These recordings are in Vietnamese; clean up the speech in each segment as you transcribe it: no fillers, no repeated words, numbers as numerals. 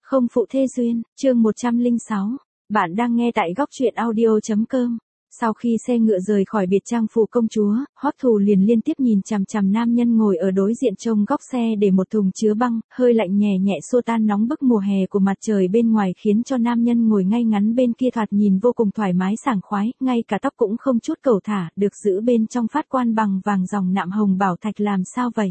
Không phụ thê duyên, chương 106. Bạn đang nghe tại góc truyện audio.com. Sau khi xe ngựa rời khỏi biệt trang phủ công chúa, Hoắc Thù liền liên tiếp nhìn chằm chằm nam nhân ngồi ở đối diện trông góc xe để một thùng chứa băng, hơi lạnh nhẹ nhẹ xua tan nóng bức mùa hè của mặt trời bên ngoài khiến cho nam nhân ngồi ngay ngắn bên kia thoạt nhìn vô cùng thoải mái sảng khoái, ngay cả tóc cũng không chút cẩu thả, được giữ bên trong phát quan bằng vàng dòng nạm hồng bảo thạch làm sao vậy?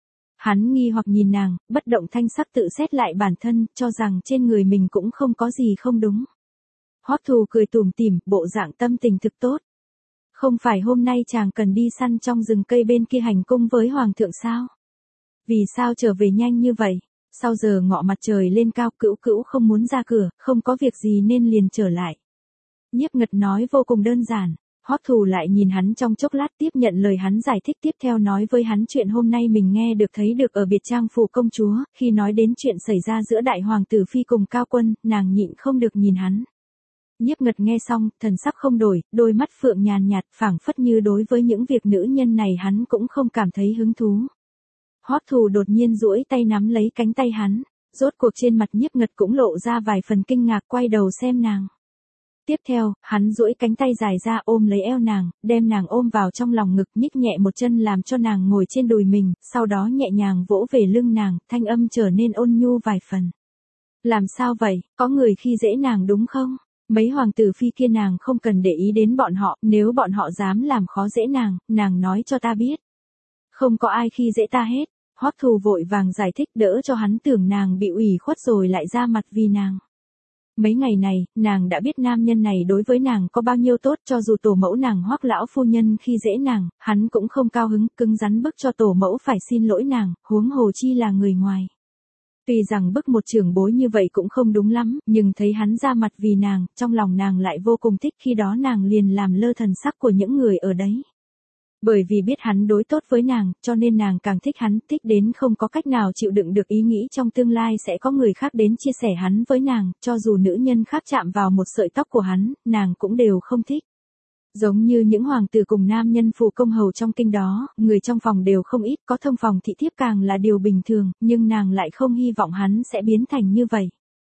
Hắn nghi hoặc nhìn nàng, bất động thanh sắc tự xét lại bản thân, cho rằng trên người mình cũng không có gì không đúng. Hoắc Thù cười tủm tỉm, bộ dạng tâm tình thực tốt. Không phải hôm nay chàng cần đi săn trong rừng cây bên kia hành cung với hoàng thượng sao? Vì sao trở về nhanh như vậy? Sau giờ ngọ mặt trời lên cao, Cữu Cữu không muốn ra cửa, không có việc gì nên liền trở lại. Nhiếp Ngật nói vô cùng đơn giản. Hoắc Thù lại nhìn hắn trong chốc lát, tiếp nhận lời hắn giải thích, tiếp theo nói với hắn chuyện hôm nay mình nghe được thấy được ở biệt trang phủ công chúa. Khi nói đến chuyện xảy ra giữa đại hoàng tử phi cùng Cao Quân, nàng nhịn không được nhìn hắn. Nhiếp Ngật nghe xong, thần sắc không đổi, đôi mắt phượng nhàn nhạt, phảng phất như đối với những việc nữ nhân này hắn cũng không cảm thấy hứng thú. Hoắc Thù đột nhiên duỗi tay nắm lấy cánh tay hắn, rốt cuộc trên mặt Nhiếp Ngật cũng lộ ra vài phần kinh ngạc, quay đầu xem nàng. Tiếp theo, hắn duỗi cánh tay dài ra ôm lấy eo nàng, đem nàng ôm vào trong lòng ngực, nhích nhẹ một chân làm cho nàng ngồi trên đùi mình, sau đó nhẹ nhàng vỗ về lưng nàng, thanh âm trở nên ôn nhu vài phần. Làm sao vậy, có người khi dễ nàng đúng không? Mấy hoàng tử phi kia nàng không cần để ý đến bọn họ, nếu bọn họ dám làm khó dễ nàng nói cho ta biết. Không có ai khi dễ ta hết. Hoắc Thù vội vàng giải thích, đỡ cho hắn tưởng nàng bị ủy khuất rồi lại ra mặt vì nàng. Mấy ngày này, nàng đã biết nam nhân này đối với nàng có bao nhiêu tốt, cho dù tổ mẫu nàng Hoắc lão phu nhân khi dễ nàng, hắn cũng không cao hứng, cứng rắn bức cho tổ mẫu phải xin lỗi nàng, huống hồ chi là người ngoài. Tuy rằng bức một trưởng bối như vậy cũng không đúng lắm, nhưng thấy hắn ra mặt vì nàng, trong lòng nàng lại vô cùng thích, khi đó nàng liền làm lơ thần sắc của những người ở đấy. Bởi vì biết hắn đối tốt với nàng, cho nên nàng càng thích hắn, thích đến không có cách nào chịu đựng được ý nghĩ trong tương lai sẽ có người khác đến chia sẻ hắn với nàng, cho dù nữ nhân khác chạm vào một sợi tóc của hắn, nàng cũng đều không thích. Giống như những hoàng tử cùng nam nhân phù công hầu trong kinh đó, người trong phòng đều không ít, có thông phòng thị thiếp càng là điều bình thường, nhưng nàng lại không hy vọng hắn sẽ biến thành như vậy.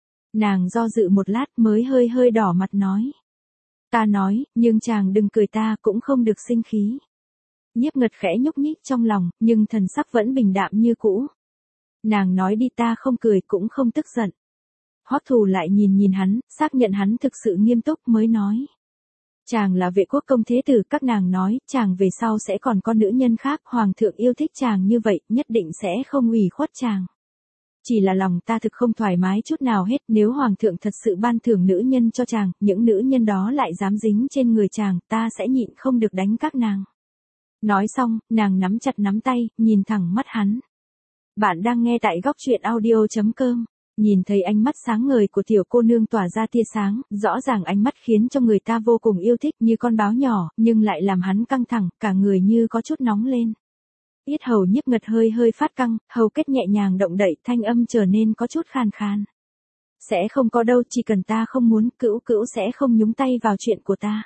Nàng do dự một lát mới hơi đỏ mặt nói. Ta nói, nhưng chàng đừng cười, ta cũng không được sinh khí. Nhiếp Ngật khẽ nhúc nhích trong lòng, nhưng thần sắc vẫn bình đạm như cũ. Nàng nói đi, ta không cười cũng không tức giận. Hoắc Thù lại nhìn hắn, xác nhận hắn thực sự nghiêm túc mới nói. Chàng là vệ quốc công thế tử, các nàng nói, chàng về sau sẽ còn có nữ nhân khác, hoàng thượng yêu thích chàng như vậy, nhất định sẽ không ủy khuất chàng. Chỉ là lòng ta thực không thoải mái chút nào hết, nếu hoàng thượng thật sự ban thưởng nữ nhân cho chàng, những nữ nhân đó lại dám dính trên người chàng, ta sẽ nhịn không được đánh các nàng. Nói xong, nàng nắm chặt nắm tay, nhìn thẳng mắt hắn. Bạn đang nghe tại góc truyện audio.com. Nhìn thấy ánh mắt sáng ngời của tiểu cô nương tỏa ra tia sáng, rõ ràng ánh mắt khiến cho người ta vô cùng yêu thích, như con báo nhỏ, nhưng lại làm hắn căng thẳng, cả người như có chút nóng lên. Yết hầu Nhiếp Ngật hơi phát căng, hầu kết nhẹ nhàng động đậy, thanh âm trở nên có chút khàn khàn. Sẽ không có đâu, chỉ cần ta không muốn, Cữu Cữu sẽ không nhúng tay vào chuyện của ta.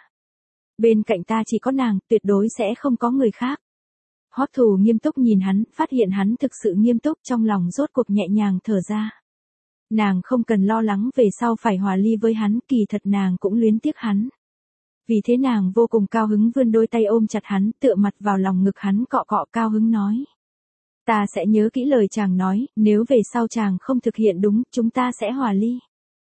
Bên cạnh ta chỉ có nàng, tuyệt đối sẽ không có người khác. Hoắc Thù nghiêm túc nhìn hắn, phát hiện hắn thực sự nghiêm túc, trong lòng rốt cuộc nhẹ nhàng thở ra. Nàng không cần lo lắng về sau phải hòa ly với hắn, kỳ thật nàng cũng luyến tiếc hắn. Vì thế nàng vô cùng cao hứng vươn đôi tay ôm chặt hắn, tựa mặt vào lòng ngực hắn, cọ cọ cao hứng nói. Ta sẽ nhớ kỹ lời chàng nói, nếu về sau chàng không thực hiện đúng, chúng ta sẽ hòa ly.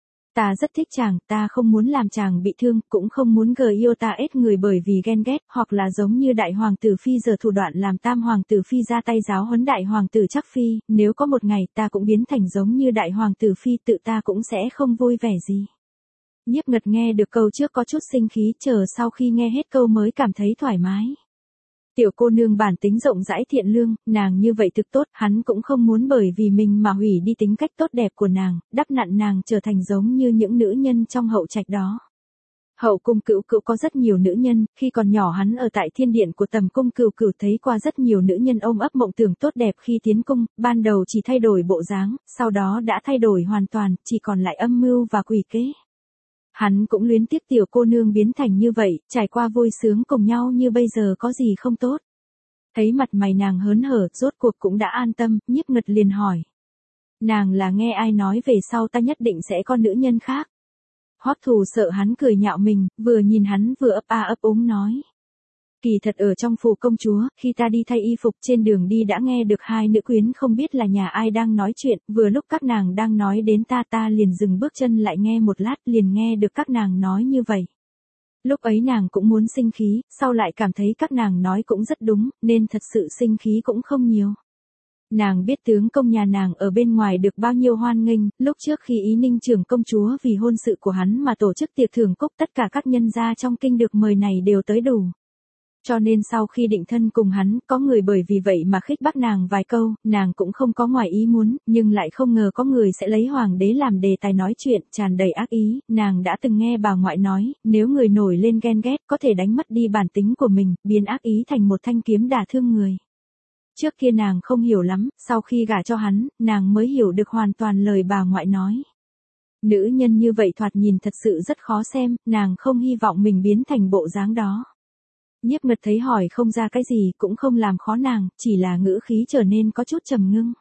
Ta rất thích chàng, ta không muốn làm chàng bị thương, cũng không muốn yêu ta ết người bởi vì ghen ghét, hoặc là giống như đại hoàng tử phi giờ thủ đoạn làm tam hoàng tử phi ra tay giáo huấn đại hoàng tử Trắc phi, nếu có một ngày ta cũng biến thành giống như đại hoàng tử phi, tự ta cũng sẽ không vui vẻ gì. Nhiếp Ngật nghe được câu trước có chút sinh khí, chờ sau khi nghe hết câu mới cảm thấy thoải mái. Tiểu cô nương bản tính rộng rãi thiện lương, nàng như vậy thực tốt, hắn cũng không muốn bởi vì mình mà hủy đi tính cách tốt đẹp của nàng, đắp nặn nàng trở thành giống như những nữ nhân trong hậu trạch đó. Hậu cung Cữu Cữu có rất nhiều nữ nhân, khi còn nhỏ hắn ở tại thiên điện của Tầm cung Cửu Cửu thấy qua rất nhiều nữ nhân ôm ấp mộng tưởng tốt đẹp khi tiến cung, ban đầu chỉ thay đổi bộ dáng, sau đó đã thay đổi hoàn toàn, chỉ còn lại âm mưu và quỷ kế. Hắn cũng luyến tiếc tiểu cô nương biến thành như vậy, trải qua vui sướng cùng nhau như bây giờ có gì không tốt. Thấy mặt mày nàng hớn hở, rốt cuộc cũng đã an tâm, Nhiếp Ngật liền hỏi. Nàng là nghe ai nói về sau ta nhất định sẽ có nữ nhân khác. Hoắc Thù sợ hắn cười nhạo mình, vừa nhìn hắn vừa ấp a ấp úng nói. Kỳ thật ở trong phủ công chúa, khi ta đi thay y phục trên đường đi đã nghe được hai nữ quyến không biết là nhà ai đang nói chuyện, vừa lúc các nàng đang nói đến ta liền dừng bước chân lại nghe một lát liền nghe được các nàng nói như vậy. Lúc ấy nàng cũng muốn sinh khí, sau lại cảm thấy các nàng nói cũng rất đúng, nên thật sự sinh khí cũng không nhiều. Nàng biết tướng công nhà nàng ở bên ngoài được bao nhiêu hoan nghênh, lúc trước khi Ý Ninh trưởng công chúa vì hôn sự của hắn mà tổ chức tiệc thưởng cúc tất cả các nhân gia trong kinh được mời này đều tới đủ. Cho nên sau khi định thân cùng hắn, có người bởi vì vậy mà khích bác nàng vài câu, nàng cũng không có ngoài ý muốn, nhưng lại không ngờ có người sẽ lấy hoàng đế làm đề tài nói chuyện, tràn đầy ác ý, nàng đã từng nghe bà ngoại nói, nếu người nổi lên ghen ghét có thể đánh mất đi bản tính của mình, biến ác ý thành một thanh kiếm đả thương người. Trước kia nàng không hiểu lắm, sau khi gả cho hắn, nàng mới hiểu được hoàn toàn lời bà ngoại nói. Nữ nhân như vậy thoạt nhìn thật sự rất khó xem, nàng không hy vọng mình biến thành bộ dáng đó. Nhiếp Ngật thấy hỏi không ra cái gì cũng không làm khó nàng, chỉ là ngữ khí trở nên có chút trầm ngưng.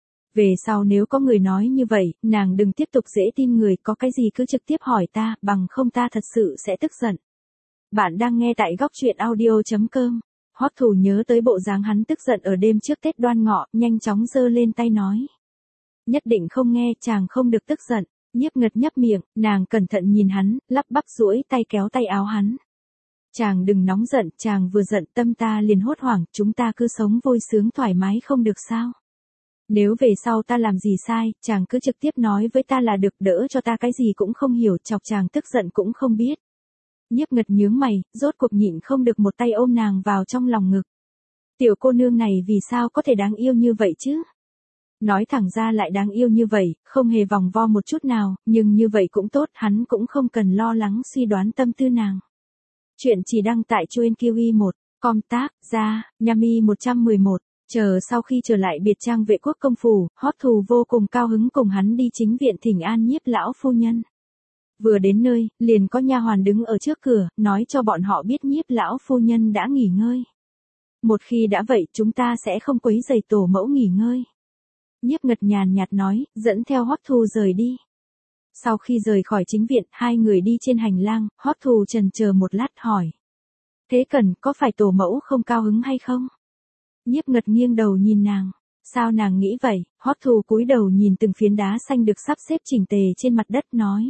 Về sau nếu có người nói như vậy, nàng đừng tiếp tục dễ tin người, có cái gì cứ trực tiếp hỏi ta, bằng không ta thật sự sẽ tức giận. Bạn đang nghe tại góc truyện audio.com. Hoắc Thù nhớ tới bộ dáng hắn tức giận ở đêm trước Tết Đoan Ngọ, nhanh chóng giơ lên tay nói. Nhất định không nghe, chàng không được tức giận. Nhiếp Ngật nhấp miệng, nàng cẩn thận nhìn hắn, lắp bắp duỗi tay kéo tay áo hắn. Chàng đừng nóng giận, chàng vừa giận tâm ta liền hốt hoảng, chúng ta cứ sống vui sướng thoải mái không được sao. Nếu về sau ta làm gì sai, chàng cứ trực tiếp nói với ta là được, đỡ cho ta cái gì cũng không hiểu, chọc chàng tức giận cũng không biết. Nhiếp Ngật nhướng mày, rốt cuộc nhịn không được một tay ôm nàng vào trong lòng ngực. Tiểu cô nương này vì sao có thể đáng yêu như vậy chứ? Nói thẳng ra lại đáng yêu như vậy, không hề vòng vo một chút nào, nhưng như vậy cũng tốt, hắn cũng không cần lo lắng suy đoán tâm tư nàng. Chuyện chỉ đăng tại Truyện QI 1, com tác, ra, Nhami 111. Chờ sau khi trở lại biệt trang Vệ Quốc công phủ, Hoắc Thù vô cùng cao hứng cùng hắn đi chính viện thỉnh an Nhiếp lão phu nhân. Vừa đến nơi, liền có nha hoàn đứng ở trước cửa, nói cho bọn họ biết Nhiếp lão phu nhân đã nghỉ ngơi. Một khi đã vậy, chúng ta sẽ không quấy rầy tổ mẫu nghỉ ngơi. Nhiếp Ngật nhàn nhạt nói, dẫn theo Hoắc Thù rời đi. Sau khi rời khỏi chính viện, hai người đi trên hành lang, Hoắc Thù chần chờ một lát hỏi. Thế Cần, có phải tổ mẫu không cao hứng hay không? Nhiếp Ngật nghiêng đầu nhìn nàng. Sao nàng nghĩ vậy? Hoắc Thù cúi đầu nhìn từng phiến đá xanh được sắp xếp chỉnh tề trên mặt đất nói.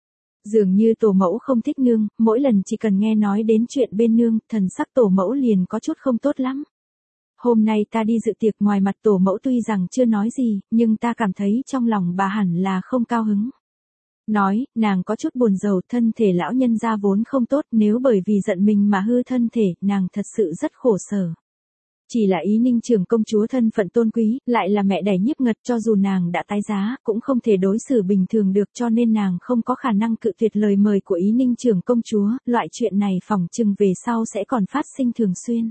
Dường như tổ mẫu không thích nương, mỗi lần chỉ cần nghe nói đến chuyện bên nương, thần sắc tổ mẫu liền có chút không tốt lắm. Hôm nay ta đi dự tiệc, ngoài mặt tổ mẫu tuy rằng chưa nói gì, nhưng ta cảm thấy trong lòng bà hẳn là không cao hứng. Nói, nàng có chút buồn rầu, thân thể lão nhân gia vốn không tốt, nếu bởi vì giận mình mà hư thân thể, nàng thật sự rất khổ sở. Chỉ là Ý Ninh trưởng công chúa thân phận tôn quý, lại là mẹ đẻ Nhiếp Ngật, cho dù nàng đã tái giá, cũng không thể đối xử bình thường được, cho nên nàng không có khả năng cự tuyệt lời mời của Ý Ninh trưởng công chúa, loại chuyện này phỏng chừng về sau sẽ còn phát sinh thường xuyên.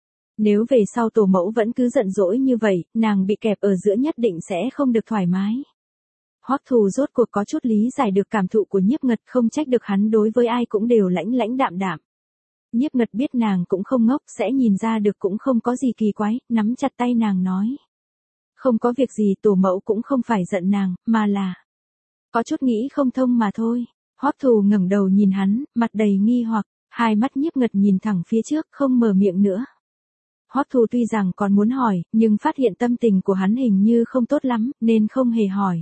Nếu về sau tổ mẫu vẫn cứ giận dỗi như vậy, nàng bị kẹp ở giữa nhất định sẽ không được thoải mái. Hoắc Thù rốt cuộc có chút lý giải được cảm thụ của Nhiếp Ngật, không trách được hắn đối với ai cũng đều lãnh lãnh đạm đạm. Nhiếp Ngật biết nàng cũng không ngốc, sẽ nhìn ra được cũng không có gì kỳ quái, nắm chặt tay nàng nói. Không có việc gì, tổ mẫu cũng không phải giận nàng, mà là có chút nghĩ không thông mà thôi. Hoắc Thù ngẩng đầu nhìn hắn, mặt đầy nghi hoặc, hai mắt Nhiếp Ngật nhìn thẳng phía trước, không mở miệng nữa. Hoắc Thù tuy rằng còn muốn hỏi, nhưng phát hiện tâm tình của hắn hình như không tốt lắm, nên không hề hỏi.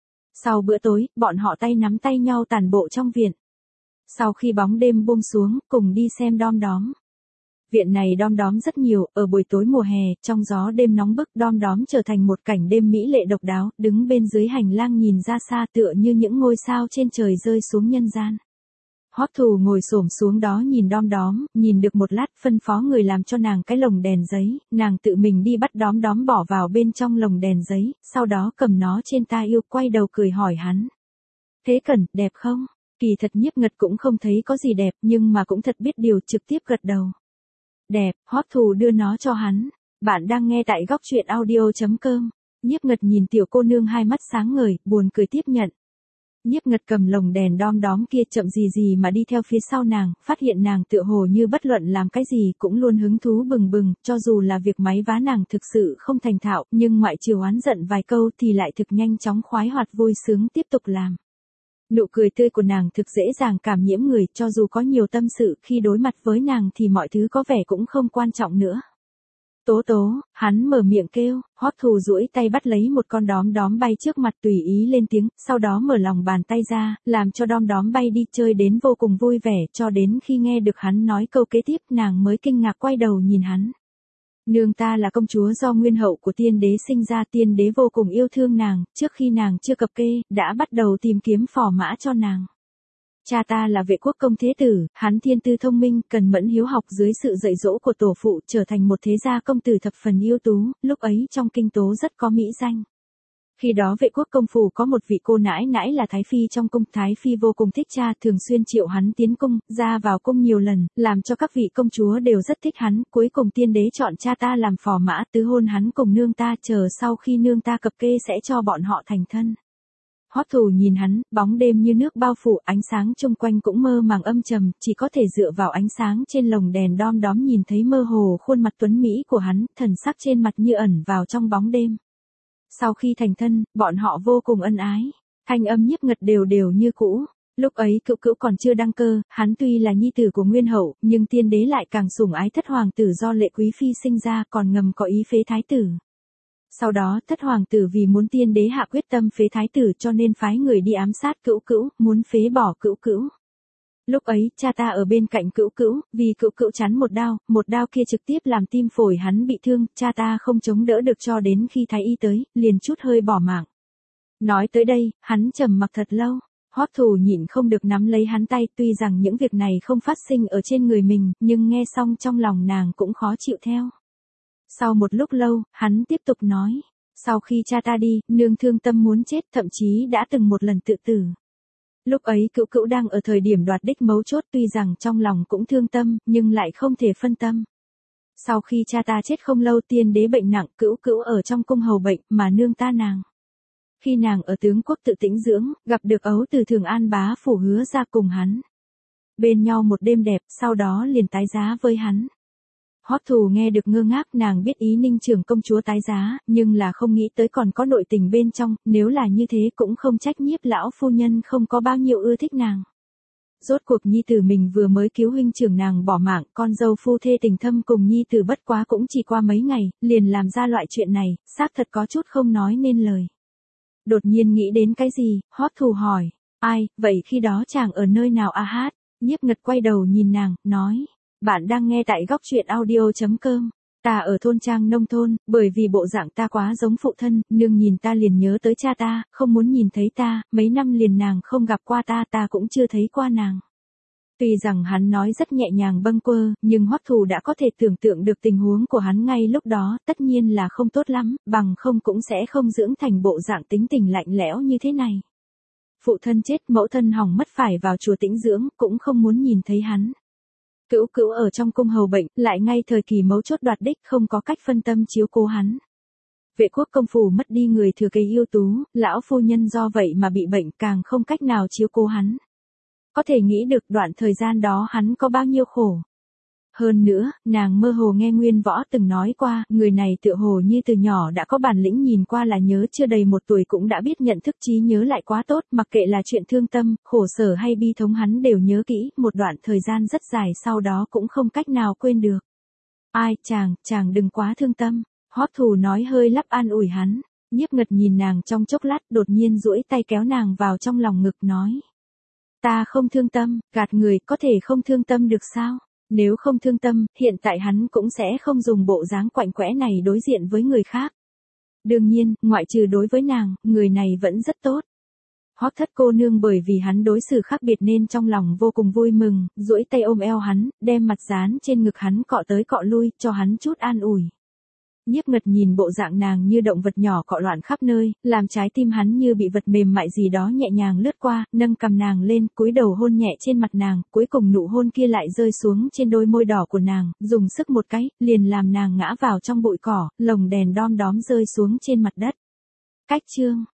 Sau bữa tối, bọn họ tay nắm tay nhau tản bộ trong viện. Sau khi bóng đêm buông xuống, cùng đi xem đom đóm. Viện này đom đóm rất nhiều, ở buổi tối mùa hè, trong gió đêm nóng bức, đom đóm trở thành một cảnh đêm mỹ lệ độc đáo, đứng bên dưới hành lang nhìn ra xa tựa như những ngôi sao trên trời rơi xuống nhân gian. Hoắc Thù ngồi xổm xuống đó nhìn đom đóm, nhìn được một lát, phân phó người làm cho nàng cái lồng đèn giấy, nàng tự mình đi bắt đom đóm bỏ vào bên trong lồng đèn giấy, sau đó cầm nó trên ta yêu, quay đầu cười hỏi hắn. Thế Cần, đẹp không? Kỳ thật Nhiếp Ngật cũng không thấy có gì đẹp, nhưng mà cũng thật biết điều, trực tiếp gật đầu. Đẹp, Hoắc Thù đưa nó cho hắn. Bạn đang nghe tại góc truyện audio.com. Nhiếp Ngật nhìn tiểu cô nương hai mắt sáng ngời, buồn cười tiếp nhận. Nhiếp Ngật cầm lồng đèn đom đóm kia chậm gì gì mà đi theo phía sau nàng, phát hiện nàng tựa hồ như bất luận làm cái gì cũng luôn hứng thú bừng bừng, cho dù là việc máy vá nàng thực sự không thành thạo, nhưng ngoại trừ oán giận vài câu thì lại thực nhanh chóng khoái hoạt vui sướng tiếp tục làm. Nụ cười tươi của nàng thực dễ dàng cảm nhiễm người, cho dù có nhiều tâm sự khi đối mặt với nàng thì mọi thứ có vẻ cũng không quan trọng nữa. Tố tố, hắn mở miệng kêu, Hoắc Thù duỗi tay bắt lấy một con đom đóm bay trước mặt tùy ý lên tiếng, sau đó mở lòng bàn tay ra, làm cho đom đóm bay đi chơi đến vô cùng vui vẻ, cho đến khi nghe được hắn nói câu kế tiếp nàng mới kinh ngạc quay đầu nhìn hắn. Nương ta là công chúa do nguyên hậu của tiên đế sinh ra, tiên đế vô cùng yêu thương nàng, trước khi nàng chưa cập kê, đã bắt đầu tìm kiếm phò mã cho nàng. Cha ta là Vệ Quốc công thế tử, hắn thiên tư thông minh, cần mẫn hiếu học, dưới sự dạy dỗ của tổ phụ trở thành một thế gia công tử thập phần ưu tú, lúc ấy trong kinh tố rất có mỹ danh. Khi đó Vệ Quốc công phủ có một vị cô nãi nãi là Thái Phi trong cung, Thái Phi vô cùng thích cha, thường xuyên triệu hắn tiến cung, ra vào cung nhiều lần, làm cho các vị công chúa đều rất thích hắn, cuối cùng tiên đế chọn cha ta làm phò mã, tứ hôn hắn cùng nương ta, chờ sau khi nương ta cập kê sẽ cho bọn họ thành thân. Hoắc Thù nhìn hắn, bóng đêm như nước bao phủ, ánh sáng chung quanh cũng mơ màng âm trầm, chỉ có thể dựa vào ánh sáng trên lồng đèn đom đóm nhìn thấy mơ hồ khuôn mặt tuấn mỹ của hắn, thần sắc trên mặt như ẩn vào trong bóng đêm. Sau khi thành thân, bọn họ vô cùng ân ái, thanh âm Nhiếp Ngật đều đều như cũ. Lúc ấy Cữu Cữu còn chưa đăng cơ, hắn tuy là nhi tử của nguyên hậu, nhưng tiên đế lại càng sủng ái thất hoàng tử do Lệ Quý phi sinh ra, còn ngầm có ý phế thái tử. Sau đó thất hoàng tử vì muốn tiên đế hạ quyết tâm phế thái tử cho nên phái người đi ám sát Cữu Cữu, muốn phế bỏ Cữu Cữu. Lúc ấy cha ta ở bên cạnh Cữu Cữu, vì Cữu Cữu chắn một đao kia trực tiếp làm tim phổi hắn bị thương, cha ta không chống đỡ được cho đến khi thái y tới, liền chút hơi bỏ mạng. Nói tới đây, hắn trầm mặc thật lâu. Hoắc Thù nhịn không được nắm lấy hắn tay, tuy rằng những việc này không phát sinh ở trên người mình, nhưng nghe xong trong lòng nàng cũng khó chịu theo. Sau một lúc lâu, hắn tiếp tục nói, sau khi cha ta đi, nương thương tâm muốn chết, thậm chí đã từng một lần tự tử. Lúc ấy Cữu Cữu đang ở thời điểm đoạt đích mấu chốt, tuy rằng trong lòng cũng thương tâm, nhưng lại không thể phân tâm. Sau khi cha ta chết không lâu, tiên đế bệnh nặng, Cữu Cữu ở trong cung hầu bệnh, mà nương ta nàng. Khi nàng ở tướng quốc tự tĩnh dưỡng, gặp được ấu từ Thường An bá phủ hứa ra cùng hắn. Bên nhau một đêm đẹp, sau đó liền tái giá với hắn. Hoắc Thù nghe được ngơ ngác, nàng biết ý Ninh trưởng công chúa tái giá, nhưng là không nghĩ tới còn có nội tình bên trong, nếu là như thế cũng không trách Nhiếp lão phu nhân không có bao nhiêu ưa thích nàng. Rốt cuộc nhi tử mình vừa mới cứu huynh trưởng nàng bỏ mạng, con dâu phu thê tình thâm cùng nhi tử bất quá cũng chỉ qua mấy ngày, liền làm ra loại chuyện này, xác thật có chút không nói nên lời. Đột nhiên nghĩ đến cái gì, Hoắc Thù hỏi, ai, vậy khi đó chàng ở nơi nào a hát? Nhiếp Ngật quay đầu nhìn nàng, nói. Bạn đang nghe tại góc truyện audio.com. Ta ở thôn trang nông thôn, bởi vì bộ dạng ta quá giống phụ thân, nương nhìn ta liền nhớ tới cha ta, không muốn nhìn thấy ta, mấy năm liền nàng không gặp qua ta, ta cũng chưa thấy qua nàng. Tuy rằng hắn nói rất nhẹ nhàng bâng quơ, nhưng Hoắc Thù đã có thể tưởng tượng được tình huống của hắn ngay lúc đó, tất nhiên là không tốt lắm, bằng không cũng sẽ không dưỡng thành bộ dạng tính tình lạnh lẽo như thế này. Phụ thân chết, mẫu thân hỏng mất phải vào chùa tĩnh dưỡng, cũng không muốn nhìn thấy hắn. Cữu Cữu ở trong cung hầu bệnh, lại ngay thời kỳ mấu chốt đoạt đích, không có cách phân tâm chiếu cố hắn. Vệ Quốc công phủ mất đi người thừa kế ưu tú, lão phu nhân do vậy mà bị bệnh, càng không cách nào chiếu cố hắn. Có thể nghĩ được đoạn thời gian đó hắn có bao nhiêu khổ. Hơn nữa, nàng mơ hồ nghe Nguyên Võ từng nói qua, người này tựa hồ như từ nhỏ đã có bản lĩnh, nhìn qua là nhớ chưa đầy 1 tuổi cũng đã biết nhận thức, trí nhớ lại quá tốt, mặc kệ là chuyện thương tâm, khổ sở hay bi thống hắn đều nhớ kỹ, một đoạn thời gian rất dài sau đó cũng không cách nào quên được. Ai, chàng đừng quá thương tâm, Hoắc Thù nói hơi lắp an ủi hắn. Nhiếp Ngật nhìn nàng trong chốc lát, đột nhiên duỗi tay kéo nàng vào trong lòng ngực nói. Ta không thương tâm, gạt người, có thể không thương tâm được sao? Nếu không thương tâm, hiện tại hắn cũng sẽ không dùng bộ dáng quạnh quẽ này đối diện với người khác. Đương nhiên, ngoại trừ đối với nàng, người này vẫn rất tốt. Hoắc thất cô nương bởi vì hắn đối xử khác biệt nên trong lòng vô cùng vui mừng, duỗi tay ôm eo hắn, đem mặt dán trên ngực hắn cọ tới cọ lui, cho hắn chút an ủi. Nhiếp Ngật nhìn bộ dạng nàng như động vật nhỏ cọ loạn khắp nơi, làm trái tim hắn như bị vật mềm mại gì đó nhẹ nhàng lướt qua, nâng cằm nàng lên, cúi đầu hôn nhẹ trên mặt nàng, cuối cùng nụ hôn kia lại rơi xuống trên đôi môi đỏ của nàng, dùng sức một cái, liền làm nàng ngã vào trong bụi cỏ, lồng đèn đom đóm rơi xuống trên mặt đất. Cách chương